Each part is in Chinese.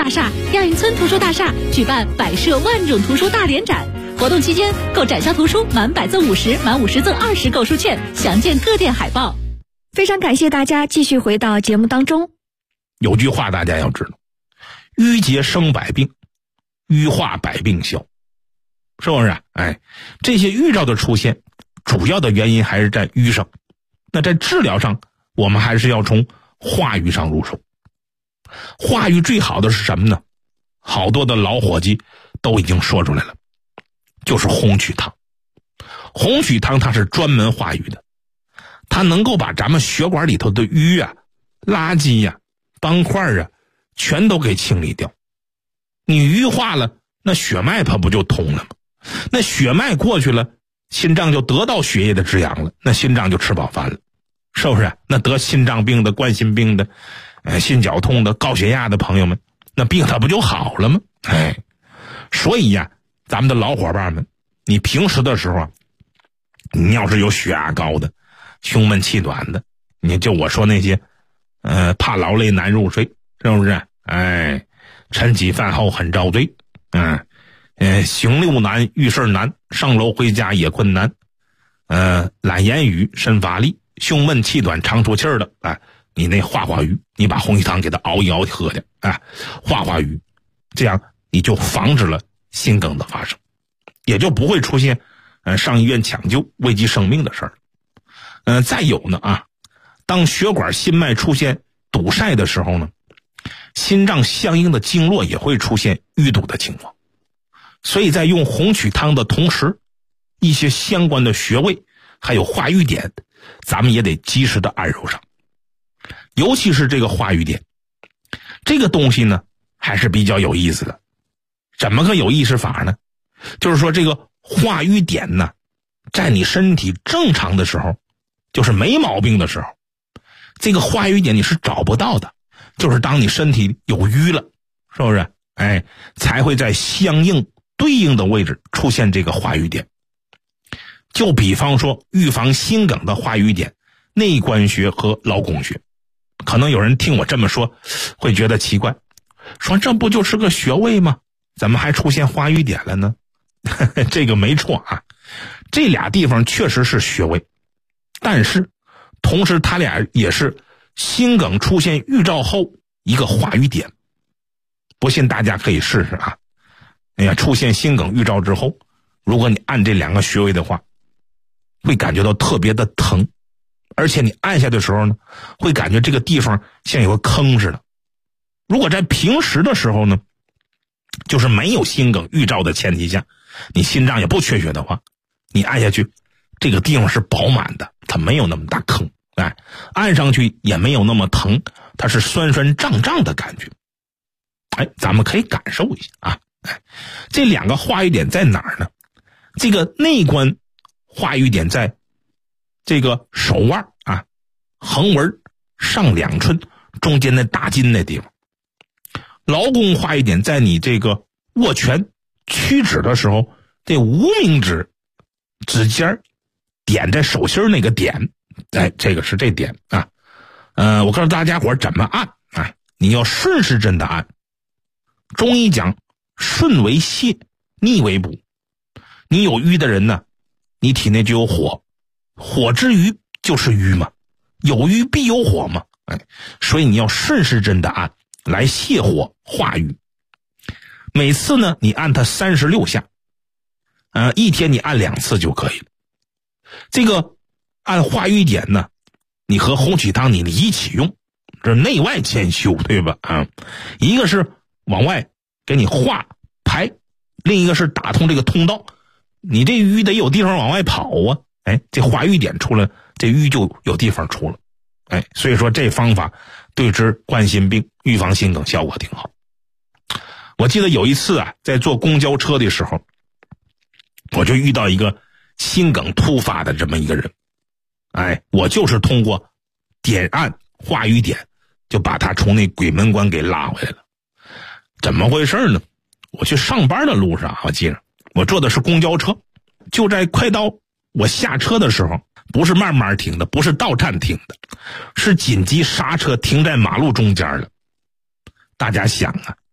大厦、亚运村图书大厦举办百设万种图书大联展。活动期间，购展销图书满100赠50，满50赠20购书券，详见各店海报。 非常感谢大家继续回到节目当中。 有句话大家要知道，淤结生百病，淤化百病消，是不是？这些预兆的出现，主要的原因还是在瘀上。那在治疗上，我们还是要从化瘀上入手。化瘀最好的是什么呢？好多的老伙计都已经说出来了，就是红曲汤。红曲汤它是专门化瘀的，它能够把咱们血管里头的瘀啊、垃圾啊、斑块啊全都给清理掉。你瘀化了，那血脉它不就通了吗？那血脉过去了，心脏就得到血液的滋养了，那心脏就吃饱饭了，是不是？那得心脏病的、冠心病的、心绞痛的、高血压的朋友们，那病它不就好了吗？所以呀，咱们的老伙伴们，你平时的时候，你要是有血压高的、胸闷气短的，你就我说那些怕劳累难入睡，是不是？晨起饭后很遭罪，行路难、遇事难、上楼回家也困难，懒言语、身乏力、胸闷气短、常出气儿的，你那化瘀，你把红曲汤给它熬一熬喝的，化瘀，这样你就防止了心梗的发生，也就不会出现上医院抢救危及生命的事儿。再有呢当血管心脉出现堵塞的时候呢，心脏相应的经络也会出现淤堵的情况。所以在用红曲汤的同时，一些相关的穴位还有化瘀点，咱们也得及时的按揉上。尤其是这个化瘀点，这个东西呢还是比较有意思的。怎么个有意思法呢？就是说这个化瘀点呢，在你身体正常的时候，就是没毛病的时候，这个化瘀点你是找不到的，就是当你身体有瘀了，是不是？才会在相应对应的位置出现这个化瘀点。就比方说预防心梗的化瘀点，内关穴和劳宫穴。可能有人听我这么说会觉得奇怪，说这不就是个穴位吗？怎么还出现化瘀点了呢？这个没错这俩地方确实是穴位，但是同时它俩也是心梗出现预兆后一个化瘀点。不信大家可以试试出现心梗预兆之后，如果你按这两个穴位的话，会感觉到特别的疼，而且你按下的时候呢，会感觉这个地方像有个坑似的。如果在平时的时候呢，就是没有心梗预兆的前提下，你心脏也不缺血的话，你按下去这个地方是饱满的，它没有那么大坑，按上去也没有那么疼，它是酸酸胀胀的感觉。咱们可以感受一下这两个化瘀点在哪儿呢？这个内关化瘀点在这个手腕横纹上2寸中间的大筋那地方。劳宫化瘀点在你这个握拳屈指的时候，这无名指指尖点在手心那个点，这个是这点我告诉大家伙怎么按你要顺时针的按。中医讲顺为泻，逆为补。你有瘀的人呢，你体内就有火，火之余就是瘀嘛，有瘀必有火嘛，所以你要顺时针的按来泻火化瘀。每次呢你按它36下，一天你按2次就可以了。这个按化瘀点呢，你和红曲汤你一起用，这内外兼修，对吧？一个是往外给你化排，另一个是打通这个通道，你这瘀得有地方往外跑这化瘀点出来，这瘀就有地方出了。所以说这方法对治冠心病、预防心梗效果挺好。我记得有一次在坐公交车的时候，我就遇到一个心梗突发的这么一个人，我就是通过点按化瘀点就把他从那鬼门关给拉回来了。怎么回事呢？我去上班的路上，我记着我坐的是公交车，就在快到我下车的时候，不是慢慢停的，不是到站停的，是紧急刹车停在马路中间了。大家想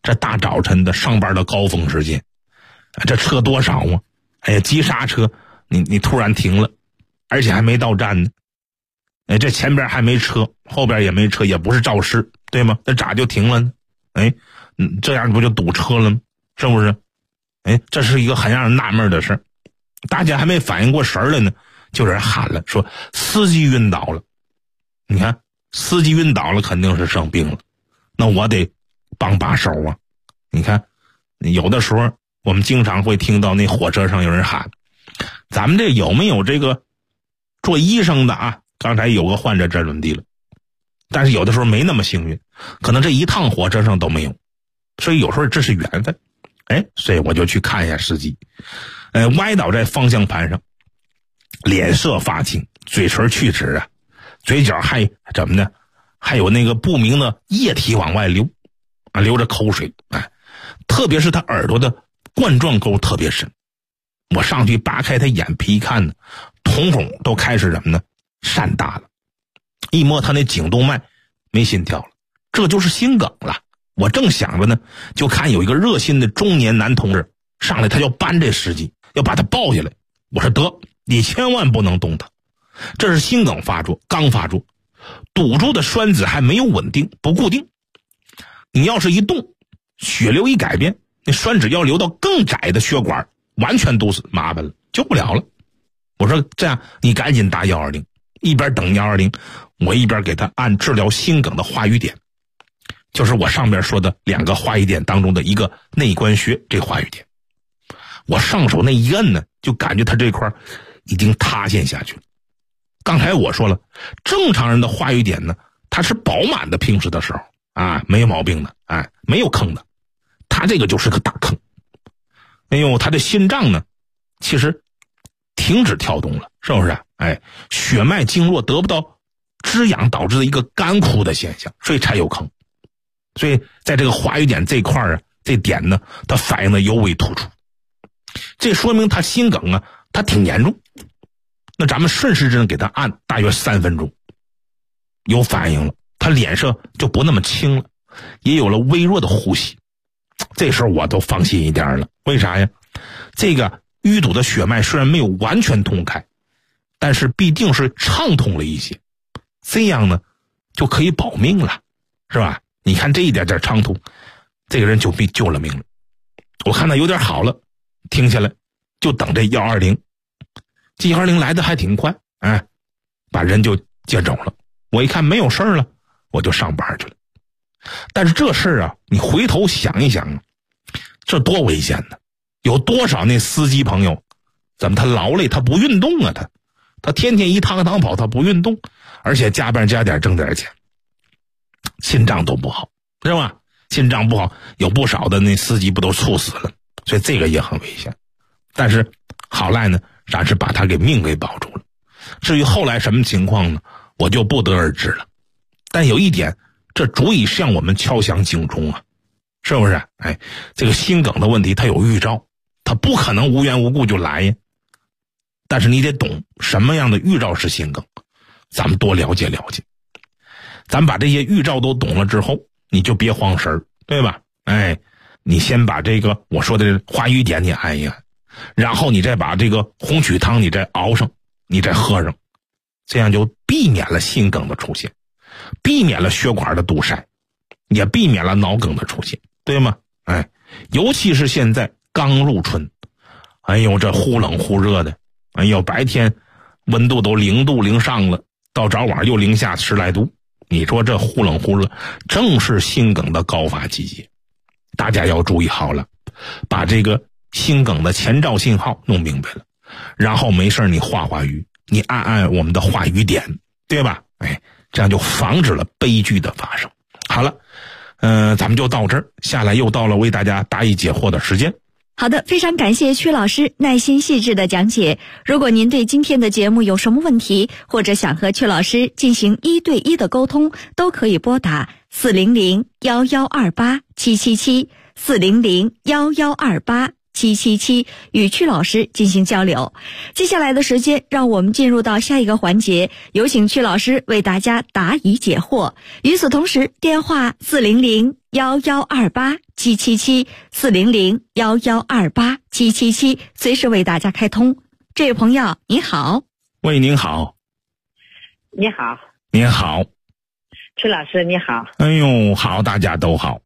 这大早晨的上班的高峰时间，这车多少啊？哎呀，急刹车，你突然停了，而且还没到站呢。哎，这前边还没车，后边也没车，也不是肇事，对吗？那咋就停了呢？哎，这样不就堵车了吗？是不是？哎，这是一个很让人纳闷的事。大家还没反应过神来呢，就有人喊了，说司机晕倒了。你看，司机晕倒了肯定是生病了，那我得帮把手啊。你看，有的时候我们经常会听到那火车上有人喊，咱们这有没有这个做医生的啊？刚才有个患者这轮地了，但是有的时候没那么幸运，可能这一趟火车上都没有，所以有时候这是缘分。哎，所以我就去看一下司机，歪倒在方向盘上，脸色发青，嘴唇去直啊，嘴角还怎么呢？还有那个不明的液体往外流啊，流着口水。哎，特别是他耳朵的冠状沟特别深，我上去扒开他眼皮一看呢，瞳孔都开始什么呢？散大了。一摸他那颈动脉没心跳了，这就是心梗了。我正想着呢，就看有一个热心的中年男同志上来，他要搬这司机，要把他抱下来。我说得，你千万不能动他，这是心梗发作，刚发作，堵住的栓子还没有稳定，不固定。你要是一动，血流一改变，那栓子要流到更窄的血管，完全堵死，麻烦了，救不了了。我说这样，你赶紧打120，一边等120，我一边给他按治疗心梗的话语点，就是我上边说的2个话语点当中的一个内关穴，这话语点。我上手那一摁呢，就感觉他这块已经塌陷下去了。刚才我说了，正常人的话语点呢，它是饱满的，平时的时候啊，没有毛病的，哎，没有坑的。他这个就是个大坑。哎呦，他的心脏呢，其实停止跳动了，是不是？哎，血脉经络得不到滋养，导致的一个干枯的现象，所以才有坑。所以在这个话语点这块啊，这点呢，它反应的尤为突出。这说明他心梗啊，他挺严重。那咱们顺时针给他按大约3分钟，有反应了，他脸色就不那么青了，也有了微弱的呼吸。这时候我都放心一点了。为啥呀？这个淤堵的血脉虽然没有完全通开，但是必定是畅通了一些，这样呢就可以保命了，是吧？你看这一点点畅通，这个人就被救了命了。我看他有点好了，停下来就等这120，这120来的还挺快，哎，把人就接走了。我一看没有事了，我就上班去了。但是这事儿啊，你回头想一想，这多危险呢！有多少那司机朋友，怎么他劳累，他不运动啊？他天天一趟趟跑，他不运动，而且加班加点挣点钱，心脏都不好，是吧？心脏不好，有不少的那司机不都猝死了？所以这个也很危险。但是好赖呢，咱是把他给命给保住了。至于后来什么情况呢，我就不得而知了。但有一点，这足以向我们敲响警钟啊，是不是？哎，这个心梗的问题它有预兆，它不可能无缘无故就来呀。但是你得懂什么样的预兆是心梗，咱们多了解了解。咱把这些预兆都懂了之后，你就别慌神儿，对吧？哎，你先把这个我说的话语点你按一按，然后你再把这个红曲汤你再熬上，你再喝上，这样就避免了心梗的出现，避免了血管的堵塞，也避免了脑梗的出现，对吗？哎，尤其是现在刚入春，哎呦，这忽冷忽热的，哎呦，白天温度都0度0上了，到早晚又零下10来度，你说这忽冷忽热，正是心梗的高发季节。大家要注意好了，把这个心梗的前兆信号弄明白了，然后没事你画画鱼，你按按我们的话语点，对吧？哎，这样就防止了悲剧的发生。好了，咱们就到这儿，下来又到了为大家答疑解惑的时间。 好的，非常感谢曲老师耐心细致的讲解。如果您对今天的节目有什么问题，或者想和曲老师进行1对1的沟通，都可以拨打400-1128-777 400-1128 777与曲老师进行交流。接下来的时间，让我们进入到下一个环节，有请曲老师为大家答疑解惑。与此同时，电话400-1128-777，400-1128-777，随时为大家开通。这位朋友，你好。 喂，您好。 你好。 您好。 曲老师你好。 哎呦，好，大家都好。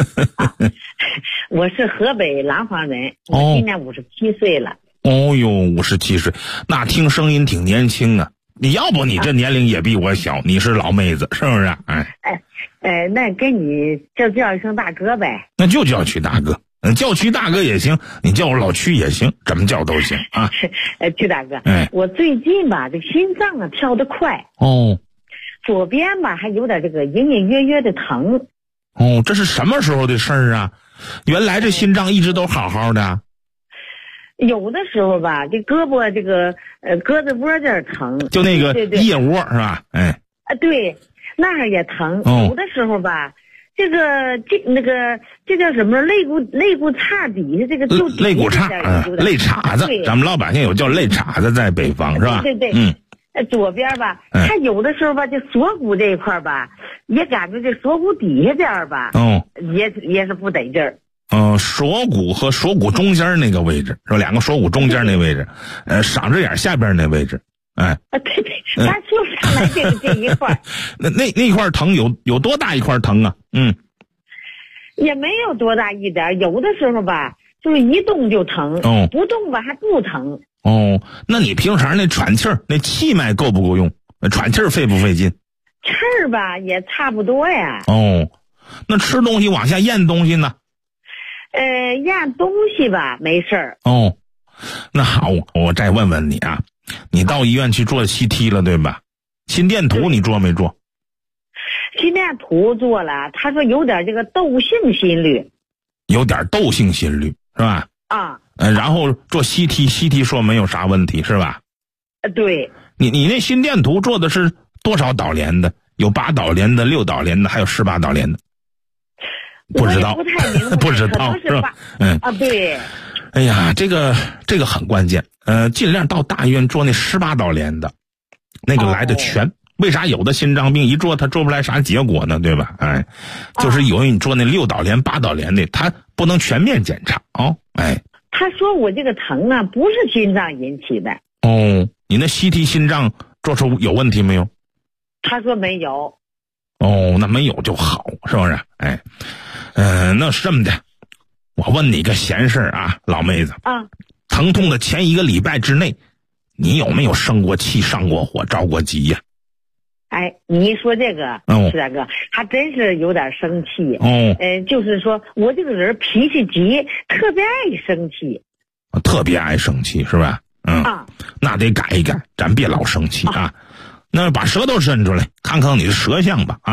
我是河北廊坊人，我今年57岁了。 哦呦，57岁，那听声音挺年轻啊。你要不你这年龄也比我小，你是老妹子是不是？ 那跟你就叫一声大哥呗。 那就叫曲大哥，叫曲大哥也行，你叫我老曲也行，怎么叫都行啊。 曲大哥，我最近吧，这心脏啊跳得快。 哦。 左边吧还有点这个隐隐约约的疼。 哦，这是什么时候的事儿啊？原来这心脏一直都好好的。 有的时候吧，这胳膊这个胳肢窝这儿疼， 就那个腋窝是吧？ 对，那儿也疼。有的时候吧，这叫什么肋骨叉底下这个就肋骨叉，肋叉子，咱们老百姓有叫肋叉子，在北方是吧？ 对。左边吧，他有的时候吧，这锁骨这一块吧，也感觉这锁骨底下这儿吧，也是不得劲儿。锁骨和锁骨中间那个位置是吧？两个锁骨中间那位置，嗓子眼下边那位置，对，他说上来这一块。 那块疼有多大一块疼啊？ 也没有多大一点，有的时候吧，就是一动就疼，不动吧还不疼。 那你平常那喘气儿，那气脉够不够用？喘气儿费不费劲？ 气儿吧也差不多呀。 那吃东西往下咽东西呢？ 咽东西吧没事儿。 那好，我再问问你啊，你到医院去做 CT 了对吧？心电图你做没做？ 心电图做了，他说有点这个窦性心律。 有点窦性心律是吧？然后做 CT 说没有啥问题是吧？ 对。 你那心电图做的是多少导联的？有8导联的、6导联的，还有18导联的？不知道， 不太明白， 不知道是吧？ 对。 哎呀，这个很关键。尽量到大医院做那18导联的，那个来的全。为啥有的心脏病一做他做不来啥结果呢？对吧？就是有你做那6导联、8导联的，他不能全面检查他说我这个疼啊，不是心脏引起的。 你那 CT 心脏做出有问题没有？ 他说没有。 那没有就好，是不是？那是这么的，我问你个闲事啊，老妹子。疼痛的前1个礼拜之内，你有没有生过气、上过火、着过急呀？ 你一说这个，是大哥，还真是有点生气。就是说我这个人脾气急，特别爱生气。 特别爱生气是吧？那得改一改，咱别老生气啊。那把舌头伸出来，看看你的舌象吧。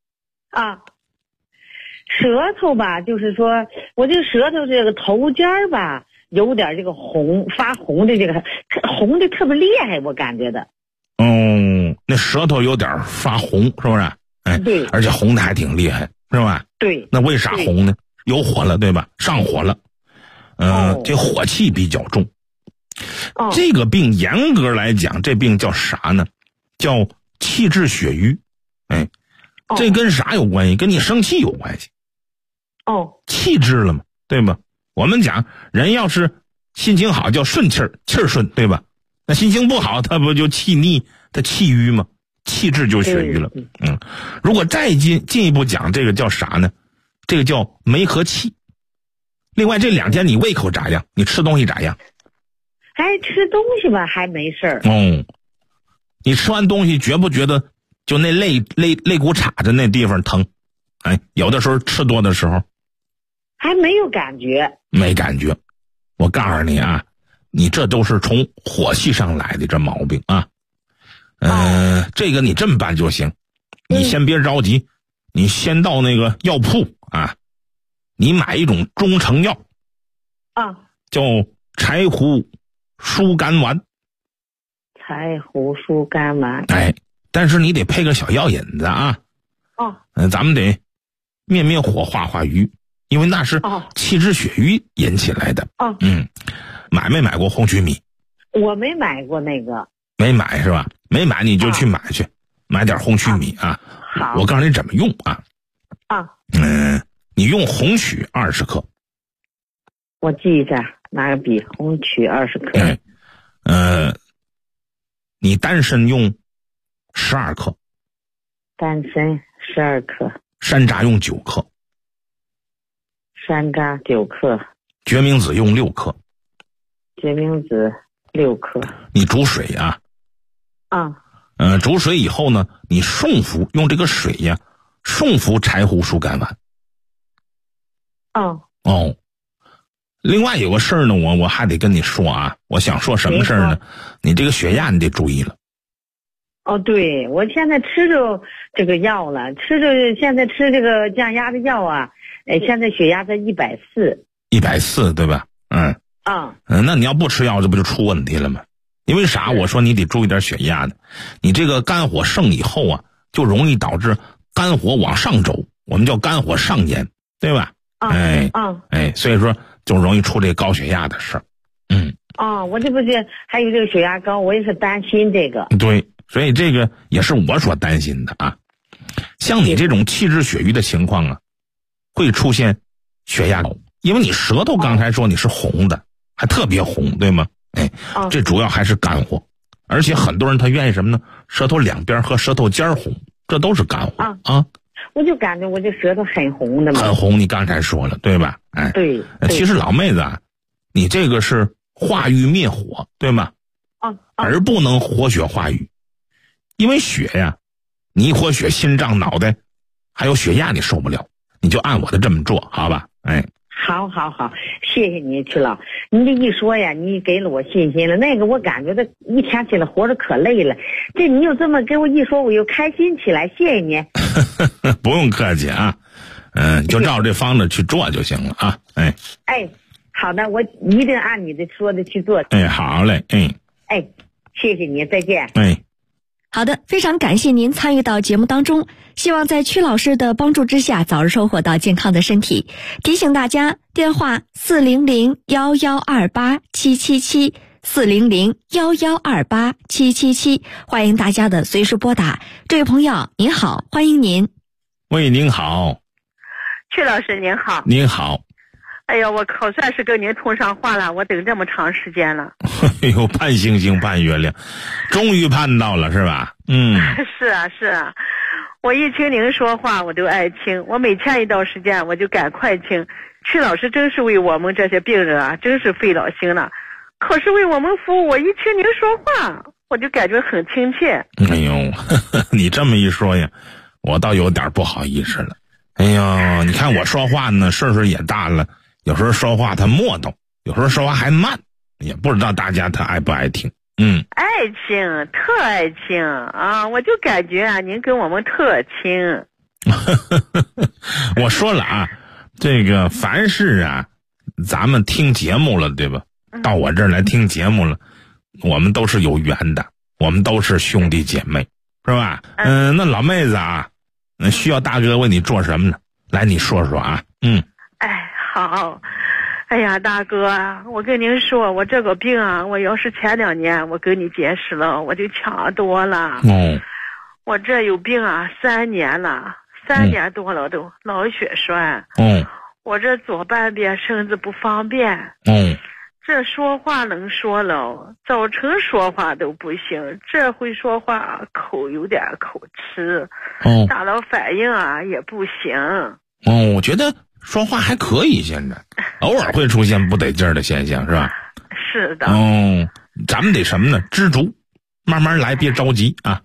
舌头吧，就是说我这个舌头这个头尖儿吧，有点这个发红的，这个红的特别厉害，我感觉的。 那舌头有点发红，是不是？ 对。 而且红的还挺厉害，是吧？ 对。 那为啥红呢？有火了，对吧？上火了。这火气比较重。这个病严格来讲，这病叫啥呢？叫气滞血瘀。这跟啥有关系？跟你生气有关系。气滞了嘛，对吧？我们讲人要是心情好叫顺气儿，气儿顺，对吧？那心情不好，他不就气逆，他气瘀吗？气滞就血瘀了。如果再进一步讲，这个叫啥呢？这个叫梅和气。另外这2天你胃口咋样？你吃东西咋样？ 吃东西吧还没事儿。 你吃完东西觉不觉得就那肋骨叉子那地方疼？有的时候吃多的时候还没有感觉。 没感觉。我告诉你啊，你这都是从火气上来的这毛病啊。这个你这么办就行，你先别着急，你先到那个药铺你买一种中成药叫柴胡疏肝丸。 柴胡疏肝丸。 但是你得配个小药引子啊。咱们得灭火化瘀， 因为那是气滞血瘀引起来的。买没买过红曲米？ 我没买过那个。 没买是吧？没买你就去买去，买点红曲米啊。 好， 我告诉你怎么用啊。你用红曲20克。 我记一下，拿个笔，红曲20克。 你丹参用12克。 丹参12克。 山楂用9克。 山楂9克。 决明子用6克。 决明子6克。 你煮水啊。煮水以后呢，你送服用这个水呀，送服柴胡疏肝丸。另外有个事儿呢，我还得跟你说啊，我想说什么事儿呢？你这个血压你得注意了。 对，我现在吃着这个药了，现在吃这个降压的药啊，现在血压在140。140 对吧？那你要不吃药，这不就出问题了吗？因为啥？我说你得注意点血压的，你这个肝火盛以后啊，就容易导致肝火往上走，我们叫肝火上炎，对吧？所以说就容易出这高血压的事儿。 我这不是还有这个血压高，我也是担心这个。 对，所以这个也是我所担心的啊。像你这种气滞血瘀的情况啊，会出现血压高，因为你舌头刚才说你是红的，还特别红，对吗？这主要还是肝火，而且很多人他愿意什么呢？舌头两边和舌头尖红，这都是肝火啊。 我就感觉我这舌头很红的嘛。很红，你刚才说了对吧？ 对。 其实老妹子啊，你这个是化瘀灭火，对吗？而不能活血化瘀，因为血呀，你一活血，心脏、脑袋还有血压你受不了，你就按我的这么做，好吧？ 好，谢谢你，曲老，你这一说呀，你给了我信心了。那个我感觉这一天起来活着可累了，这你又这么给我一说，我又开心起来，谢谢你。 不用客气啊，就照这方子去做就行了啊。 好的，我一定按你的说的去做。 好嘞， 谢谢你，再见。 好的，非常感谢您参与到节目当中，希望在曲老师的帮助之下早日收获到健康的身体。提醒大家，电话400-1128-777 400-1128-777，欢迎大家的随时拨打。这位朋友您好，欢迎您。 喂，您好。 曲老师您好。 您好。 哎呀，我可算是跟您通上话了，我等这么长时间了。 盼星星盼月亮，终于盼到了是吧？ 是啊，我一听您说话我都爱听，我每欠一到时间我就赶快听。曲老师真是为我们这些病人啊，真是费了心了。可是为我们服务，我一听您说话我就感觉很亲切。 你这么一说呀，我倒有点不好意思了。你看我说话呢，岁数也大了，有时候说话他磨叨，有时候说话还慢，也不知道大家他爱不爱听。 爱听，特爱听啊！我就感觉啊，您跟我们特亲。 我说了啊，这个凡是啊，咱们听节目了，对吧？到我这儿来听节目了，我们都是有缘的，我们都是兄弟姐妹，是吧？那老妹子啊，需要大哥为你做什么呢？来，你说说啊。 好。哎呀，大哥，我跟您说，我这个病啊，我要是前2年我跟你解释了，我就强多了。我这有病啊，3年了，3年多了都脑血栓。我这左半边身子不方便。这说话能说了，早晨说话都不行，这回说话口有点口吃。大脑反应啊也不行。 我觉得说话还可以，现在偶尔会出现不得劲儿的现象，是吧？ 是的。 咱们得什么呢？知足，慢慢来，别着急啊。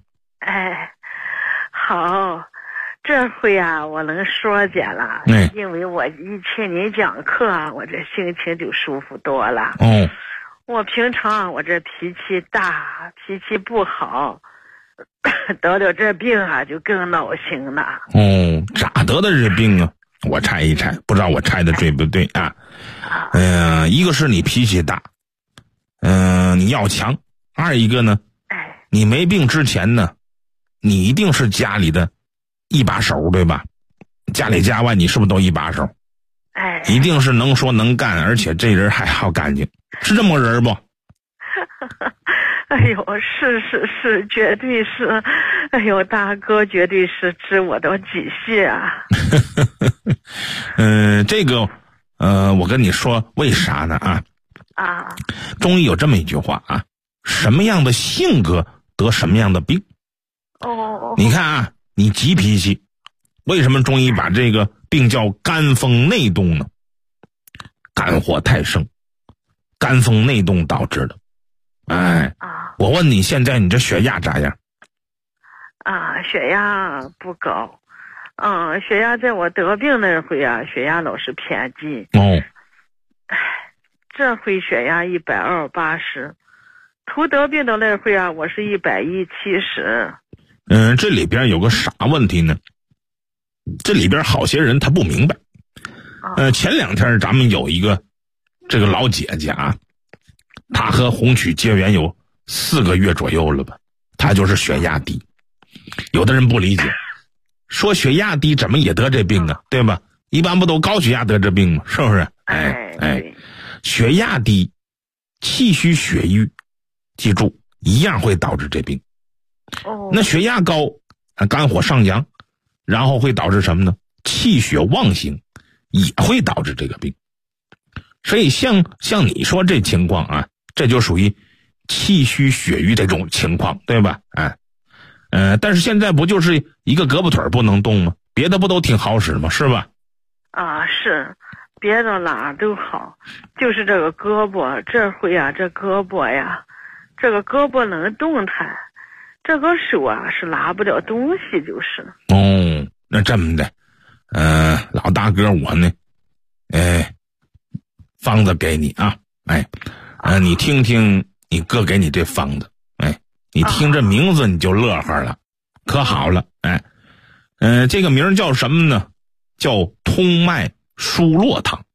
好，这回啊，我能说点了。因为我一听您讲课啊，我这心情就舒服多了。我平常我这脾气大，脾气不好，得了这病啊，就更闹心了。 咋得的这病啊？我猜一猜，不知道我猜的对不对啊？一个是你脾气大，你要强；二一个呢，你没病之前呢，你一定是家里的一把手，对吧？家里家外你是不是都一把手？ 一定是能说能干，而且这人还好干净，是这么个人不？ 哎呦，是，绝对是，哎呦，大哥绝对是知我的底细啊。 这个我跟你说为啥呢啊？中医有这么一句话啊，什么样的性格得什么样的病。你看啊，你急脾气，为什么中医把这个病叫肝风内动呢？肝火太盛，肝风内动导致的。我问你，现在你这血压咋样？ 血压不高。血压在我得病那回啊，血压老是偏低。这回血压120/80，头得病的那回啊，我是170。 这里边有个啥问题呢？这里边好些人他不明白。前2天咱们有一个这个老姐姐啊，她和红曲结缘有4个月左右了吧，她就是血压低。有的人不理解，说血压低怎么也得这病啊，对吧？一般不都高血压得这病吗？是不是？血压低，气虚血瘀，记住一样会导致这病。那血压高，肝火上扬，然后会导致什么呢？气血旺行，也会导致这个病。所以像你说这情况啊，这就属于气虚血瘀这种情况，对吧？但是现在不就是一个胳膊腿不能动吗？别的不都挺好使吗？是吧？ 是，别的哪都好，就是这个胳膊，这回啊，这胳膊呀，这个胳膊能动弹，这个手啊是拿不了东西，就是。 那这么的，老大哥我呢，方子给你啊，你听听你哥给你这方子，你听这名字你就乐呵了，可好了，这个名叫什么呢？叫通脉疏络汤。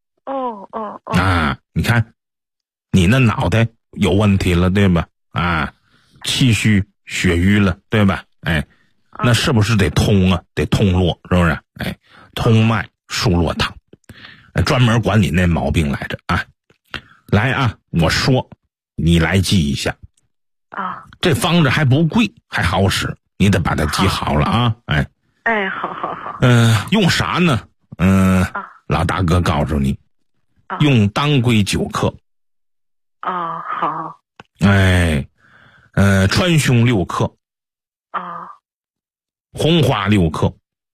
你看，你那脑袋有问题了，对吧？气虚血瘀了，对吧？那是不是得通啊？得通络，是不是？通脉疏络汤，专门管你那毛病来着啊！来啊，我说，你来记一下。这方子还不贵，还好使，你得把它记好了啊！ 好。 用啥呢？老大哥告诉你，用当归9克。 好。 川芎6克。红花6克。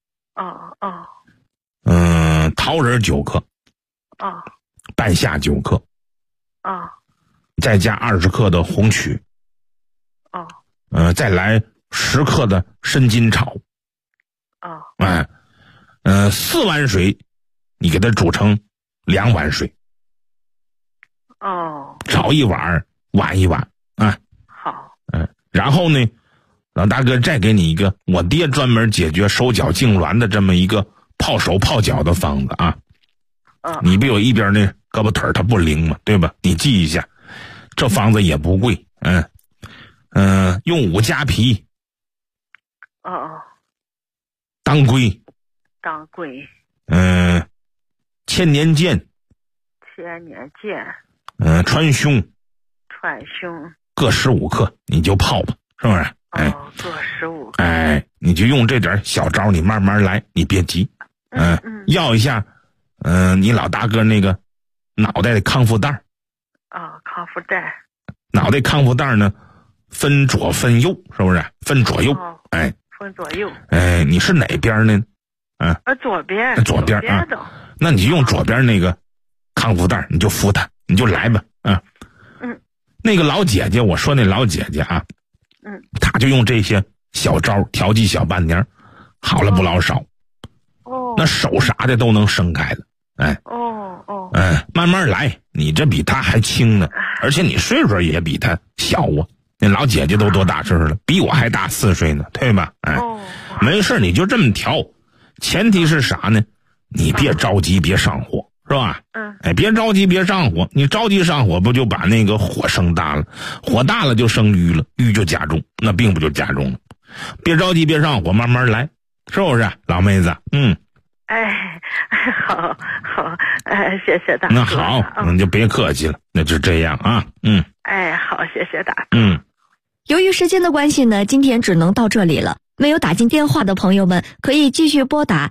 桃仁9克。半夏9克。再加20克的红曲。再来10克的生筋草。4碗水，你给它煮成2碗水。早一碗，晚一碗啊。 好。 然后呢，老大哥再给你一个我爹专门解决手脚痉挛的这么一个泡手泡脚的方子啊。你不有一边那胳膊腿它不灵吗？对吧？你记一下，这方子也不贵。用五加皮。当归。千年见。川芎。各15克，你就泡吧，是不是？ 各15克。 你就用这点小招，你慢慢来，你别急。要一下，你老大哥那个脑袋的康复袋。 康复袋。 脑袋康复袋呢，分左分右，是不是？分左右。 分左右。 你是哪边呢？ 左边。 左边啊。那你就用左边那个康复袋，你就敷它，你就来吧。那个老姐姐，我说那老姐姐啊，她就用这些小招调剂小半年，好了不老少。那手啥的都能伸开了。慢慢来，你这比她还轻呢，而且你岁数也比她小啊。那老姐姐都多大岁了？比我还大4岁呢，对吧？没事，你就这么调，前提是啥呢？你别着急，别上火，是吧？别着急，别上火。你着急上火，不就把那个火生大了？火大了就生瘀了，瘀就加重，那病不就加重了？别着急，别上火，慢慢来，是不是，老妹子？ 好，谢谢大哥。 那好，你就别客气了，那就这样啊。 好，谢谢大哥。 由于时间的关系呢，今天只能到这里了。没有打进电话的朋友们，可以继续拨打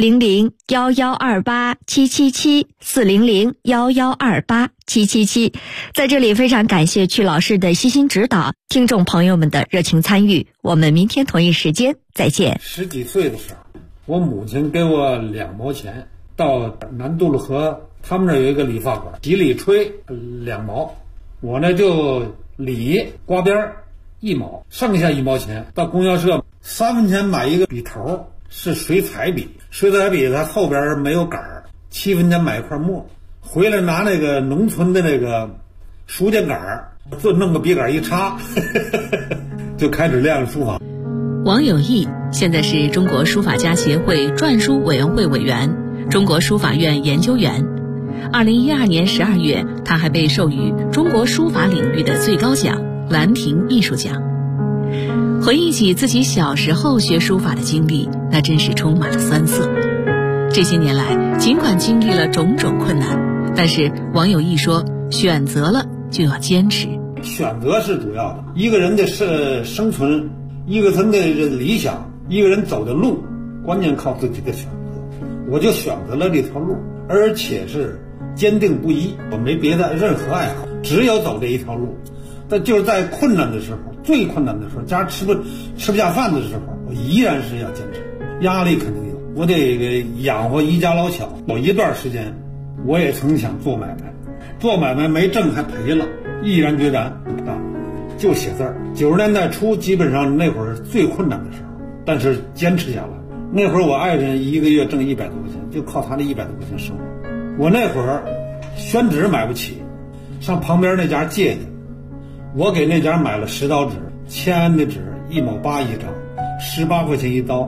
400-1128-777，400-1128-777。在这里非常感谢曲老师的悉心指导，听众朋友们的热情参与。我们明天同一时间再见。 10几岁的时候，我母亲给我2毛钱，到南渡路河，他们那有一个理发馆，洗理吹2毛，我呢就理刮边1毛，剩下1毛钱到供销社3分钱买一个笔头，是水彩笔，水彩笔它后边没有杆，7分钱买一块墨，回来拿那个农村的那个书架杆，就弄个笔杆一插就开始练书法。 王有义现在是中国书法家协会篆书委员会委员、中国书法院研究员。2012年12月，他还被授予中国书法领域的最高奖兰亭艺术奖。回忆起自己小时候学书法的经历，那真是充满了酸涩。这些年来，尽管经历了种种困难，但是王有义说，选择了就要坚持。 选择是主要的，一个人的生存，一个人的理想，一个人走的路，关键靠自己的选择。我就选择了这条路，而且是坚定不移，我没别的任何爱好，只有走这一条路。但就是在困难的时候，最困难的时候，家吃不下饭的时候，我依然是要坚持。压力肯定有，我得养活一家老小。有一段时间，我也曾想做买卖，做买卖没挣还赔了，毅然决然就写字儿。90年代初，基本上那会儿最困难的时候，但是坚持下来。那会儿我爱人1个月挣100多块钱，就靠他那100多块钱生活。我那会儿宣纸买不起，上旁边那家借去。我给那家买了10刀纸，铅的纸1毛8一张，18块钱一刀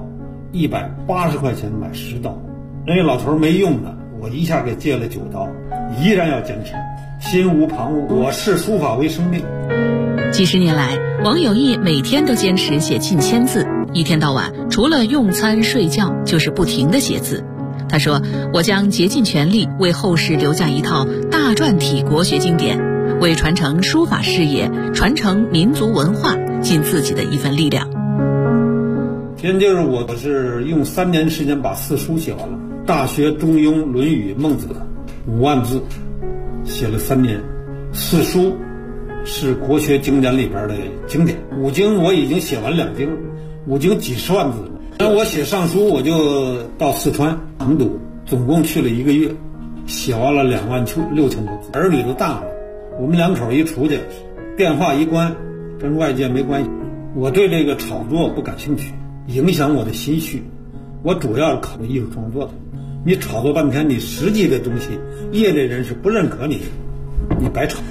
，180块钱买10刀。人家老头没用的，我一下给借了9刀，依然要坚持，心无旁骛。我视书法为生命。 几十年来，王有义每天都坚持写近1000字，一天到晚除了用餐睡觉就是不停地写字。他说，我将竭尽全力为后世留下一套大篆体国学经典，为传承书法事业、传承民族文化尽自己的一份力量。 就是我是用3年时间把4书写完了，《大学》《中庸》《论语》《孟子》5万字，写了3年。4书是国学经典里边的经典，5经我已经写完2经，5经几十万字了。那我写上书，我就到四川成都，总共去了1个月，写完了26000多字。儿女都大了，我们2口一出去，电话一关，跟外界没关系。我对这个炒作不感兴趣，影响我的心绪。我主要是考虑艺术创作的。你炒作半天，你实际的东西，业内人士不认可你，你白炒。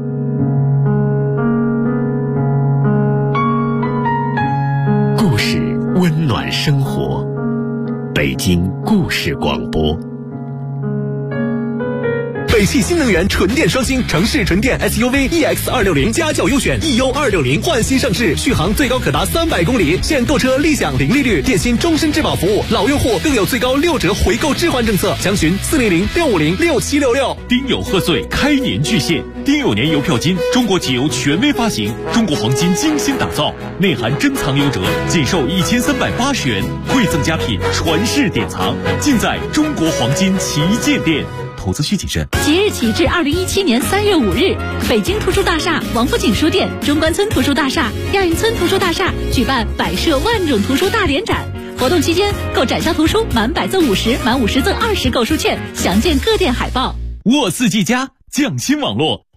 故事温暖生活，北京故事广播。北汽新能源纯电双星城市纯电 SUV EX260家轿优选 EU260焕新上市，续航最高可达300公里，现购车立享零利率，电信终身质保服务，老用户更有最高6折回购置换政策。详询400-650-6766。 丁酉贺岁，开年巨献，丁酉年邮票金，中国汽油权威发行，中国黄金精心打造，内含珍藏优折，仅售1380元，馈赠佳品，传世典藏，尽在中国黄金旗舰店。投资需谨慎。 即日起至2017年3月5日，北京图书大厦、王府井书店、中关村图书大厦、亚运村图书大厦举办摆设万种图书大联展。活动期间，购展销图书满100赠50，满50赠20购书券，详见各店海报。 沃4G+，匠心网络。